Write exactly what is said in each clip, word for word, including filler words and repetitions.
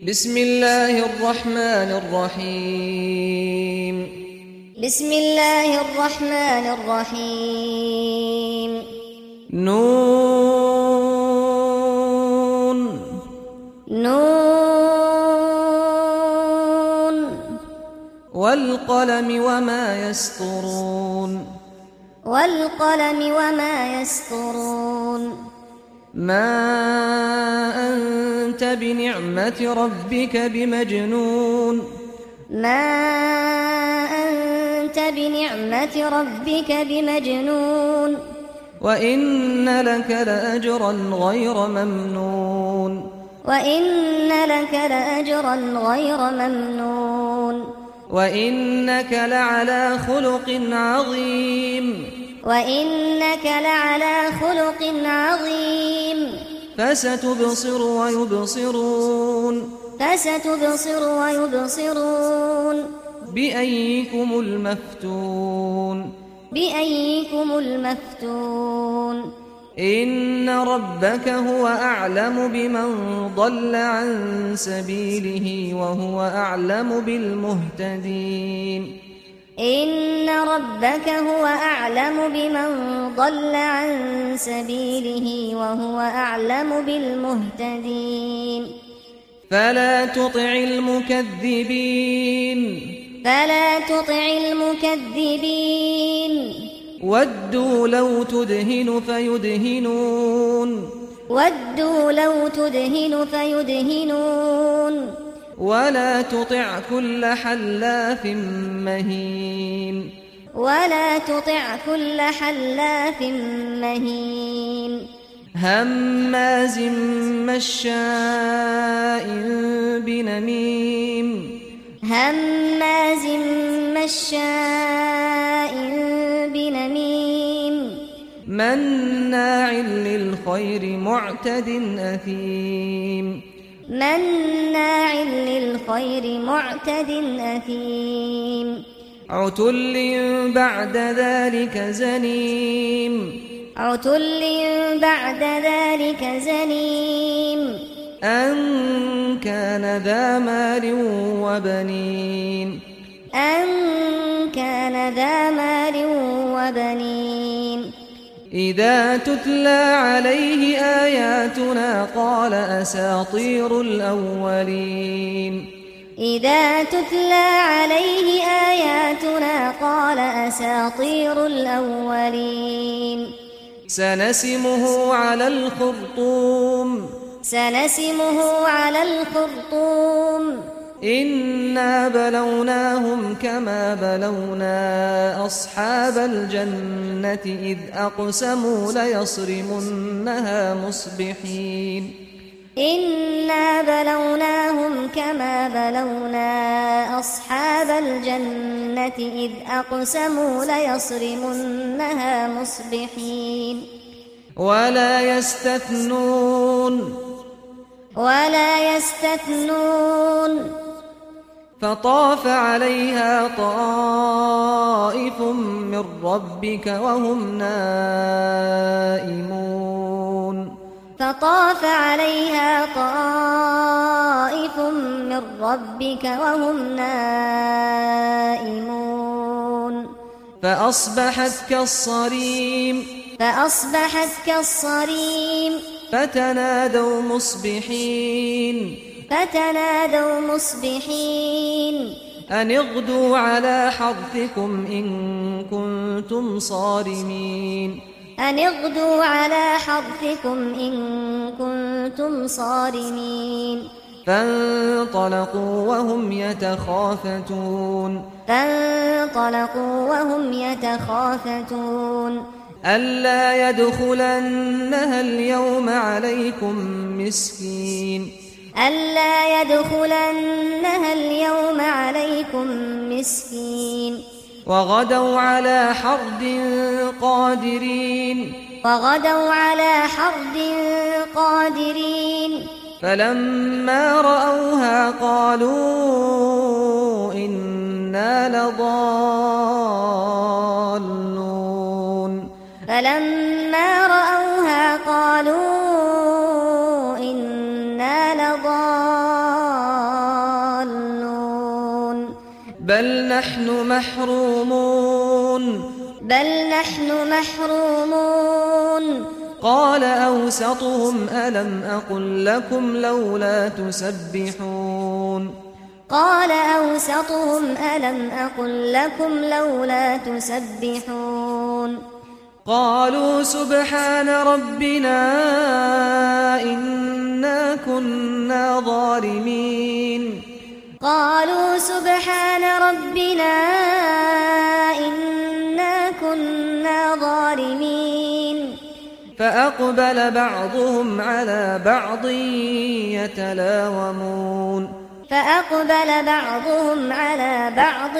بسم الله الرحمن الرحيم بسم الله الرحمن الرحيم نون نون والقلم وما يسطرون والقلم وما يسطرون ما أنت بنعمة ربك بمجنون ما أنت بنعمة ربك بمجنون وإن لك لأجرا غير ممنون وإن لك لأجرا غير ممنون وإنك لعلى خلق عظيم وإنك لعلى خلق عظيم فستبصر ويبصرون فستبصر ويبصرون بأيكم المفتون بأيكم المفتون إن ربك هو أعلم بمن ضل عن سبيله وهو أعلم بالمهتدين إن ربك هو أعلم بمن ضل عن سبيله وهو أعلم بالمهتدين فلا تطع المكذبين فلا تطع المكذبين ودوا لو تدهن فيدهنون ودوا لو تدهن فيدهنون ولا تطع كل حلاف مهين ولا تطع كل حلاف مهين هماز مشاء بنميم هماز مشاء بنميم مناع للخير معتد أثيم مناع للخير معتد أثيم عتل بعد ذلك زنيم عتل بعد ذلك زنيم أن كان ذا مال وبنين أن كان ذا مال وبنين إذا تتلى عليه آياتنا قال أساطير الأولين إذا تتلى عليه آياتنا قال أساطير الأولين سنسمه على الخرطوم سنسمه على الخرطوم إنا بلوناهم كما بلونا أصحاب الجنة إذ أقسموا ليصرمنها مصبحين إنا بلوناهم كما بلونا أصحاب الجنة إذ أقسموا ليصرمنها مصبحين ولا يستثنون ولا يستثنون فطاف عليها طائف من ربك وهم نائمون فطاف عليها طائف من ربك وهم نائمون فأصبحت كالصريم فأصبحت كالصريم فتنادوا مصبحين فتنادوا مصبحين أن اغدوا على حرثكم إن كنتم صارمين أن اغدوا على حرثكم إن كنتم صارمين فانطلقوا وهم يتخافتون فانطلقوا وهم يتخافتون ألا يدخلنها اليوم عليكم مسكين ألا يدخلنها اليوم عليكم مسكين وغدوا على حرد قادرين وغدوا على حرد قادرين فلما رأوها قالوا إنا لضالون فلما رأوها قالوا إنا لضالون بل نحن محرومون بل نحن محرومون قال أوسطهم ألم أقل لكم لولا تسبحون قال أوسطهم ألم أقل لكم لولا تسبحون قالوا سبحان ربنا إنا كنا ظالمين قالوا سبحان ربنا إنا كنا ظالمين فأقبل بعضهم على بعض يتلاومون فأقبل بعضهم على بعض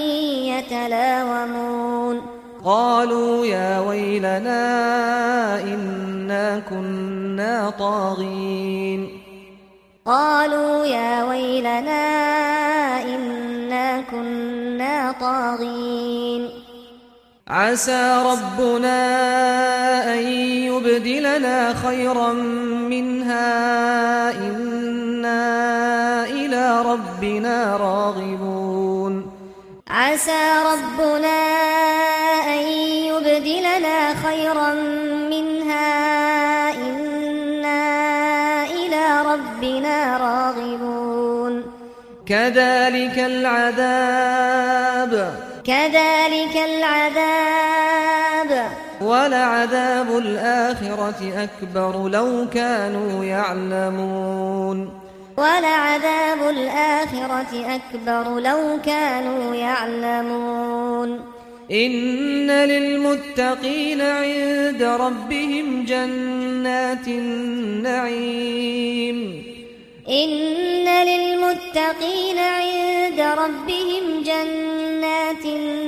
يتلاومون قالوا يا ويلنا إنا كنا طاغين قالوا يا ويلنا إنا كنا طاغين عسى ربنا أن يبدلنا خيرا منها إنا إلى ربنا راغبون عسى ربنا أن يبدلنا خيرا منها إنا إلى ربنا راغبون كذلك العذاب كذلك العذاب ولعذاب الآخرة أكبر لو كانوا يعلمون ولعذاب الآخرة أكبر لو كانوا يعلمون إن للمتقين عند ربهم جنات النعيم إن للمتقين عند ربهم جنات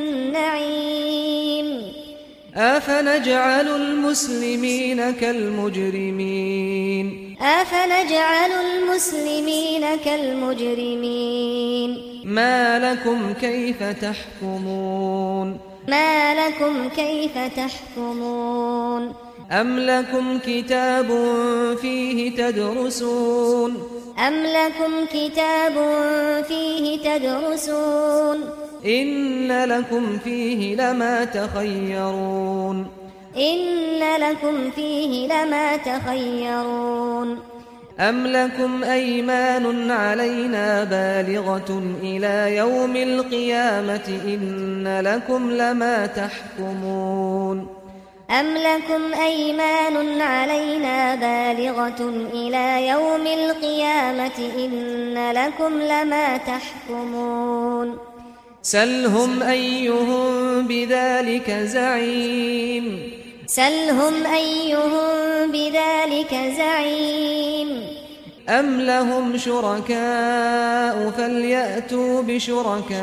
النعيم أفنجعل المسلمين كالمجرمين أفنجعل المسلمين كالمجرمين ما لكم كيف تحكمون ما لكم كيف تحكمون أم لكم كتاب فيه تدرسون أم لكم كتاب فيه تدرسون إن لكم فيه لما تخيرون إن لكم فيه لما تخيرون أم لكم أيمان علينا بالغة إلى يوم القيامة إن لكم لما تحكمون أم لكم أيمان علينا بالغة إلى يوم القيامة إن لكم لما تحكمون سلهم أيهم بذلك زعيم سلهم أيهم بذلك زعيم أم لهم شركاء فليأتوا بشركائهم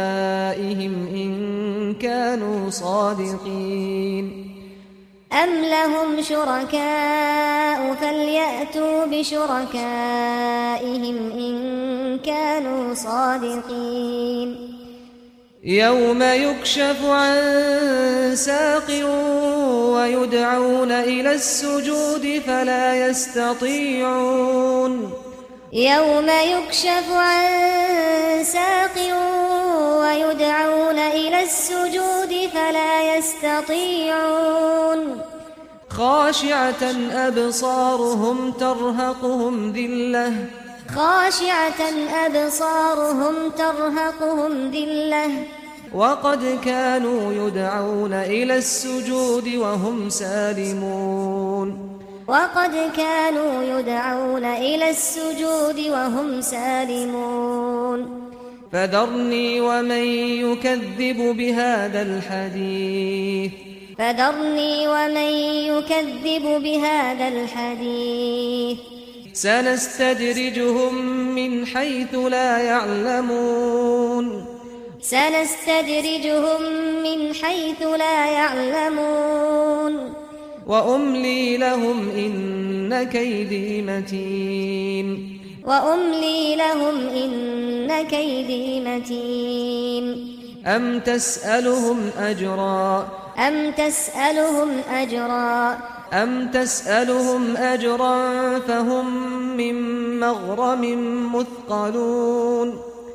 إن كانوا صادقين أم لهم شركاء فليأتوا بشركائهم إن كانوا صادقين يوم يكشف عن ساق ويدعون إلى السجود فلا يستطيعون يوم يكشف عن ساق ويدعون إلى السجود فلا يستطيعون خاشعة أبصارهم ترهقهم ذلة خاشعة أبصارهم ترهقهم ذلة وقد كانوا يدعون إلى السجود وهم سالمون وقد كانوا يدعون إلى السجود وهم سالمون فذرني ومن يكذب بهذا الحديث فذرني ومن يكذب بهذا الحديث سنستدرجهم من حيث لا يعلمون سنستدرجهم من حيث لا يعلمون وأملي لهم إن كيدي متين وأملي لهم إن كيدي متين أم تسألهم أجرا أم تسألهم أجرا أم تسألهم أجرا فهم من مغرم مثقلون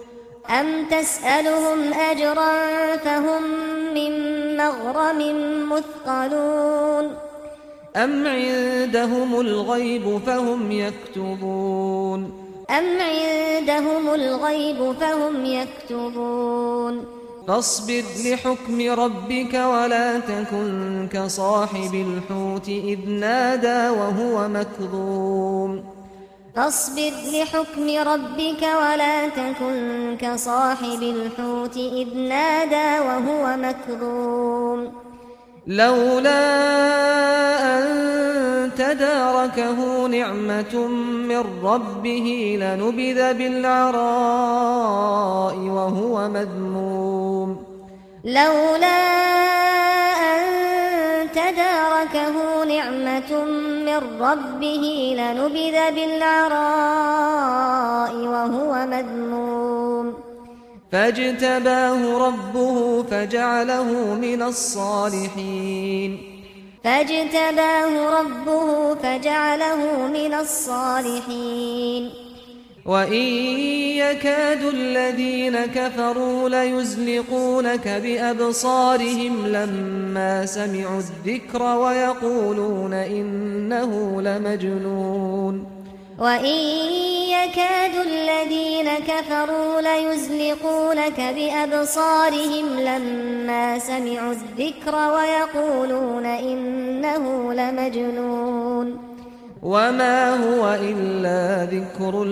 أم تسألهم أجرا فهم من مغرم مثقلون أم عندهم الغيب فهم يكتبون أم عندهم الغيب فهم يكتبون فاصبر لحكم ربك ولا تكن كصاحب الحوت إذ نادى وهو مكظوم فاصبر لحكم ربك ولا تكن كصاحب الحوت إذ نادى وهو مكظوم لولا أن تداركه نعمة من ربه لنبذ بالعراء وهو مذموم لولا أن تداركه نعمة من ربه لنبذ بالعراء وهو مذموم فاجتباه ربه فجعله من الصالحين فاجتباه ربه فجعله من الصالحين وإن يكاد الذين كفروا ليزلقونك بأبصارهم لما سمعوا الذكر ويقولون إنه لمجنون وإن يكاد الذين كفروا ليزلقونك بأبصارهم لما سمعوا الذكر ويقولون إنه لمجنون وما هو إلا ذكر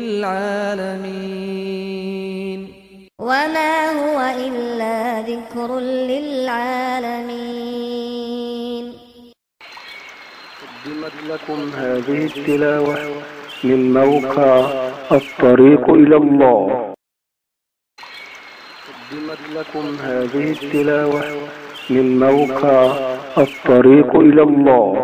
للعالمين وما هو إلا ذكر للعالمين. قدمت لكم هذه التلاوة من موقع الطريق إلى الله. قدمت لكم هذه التلاوة من موقع الطريق إلى الله.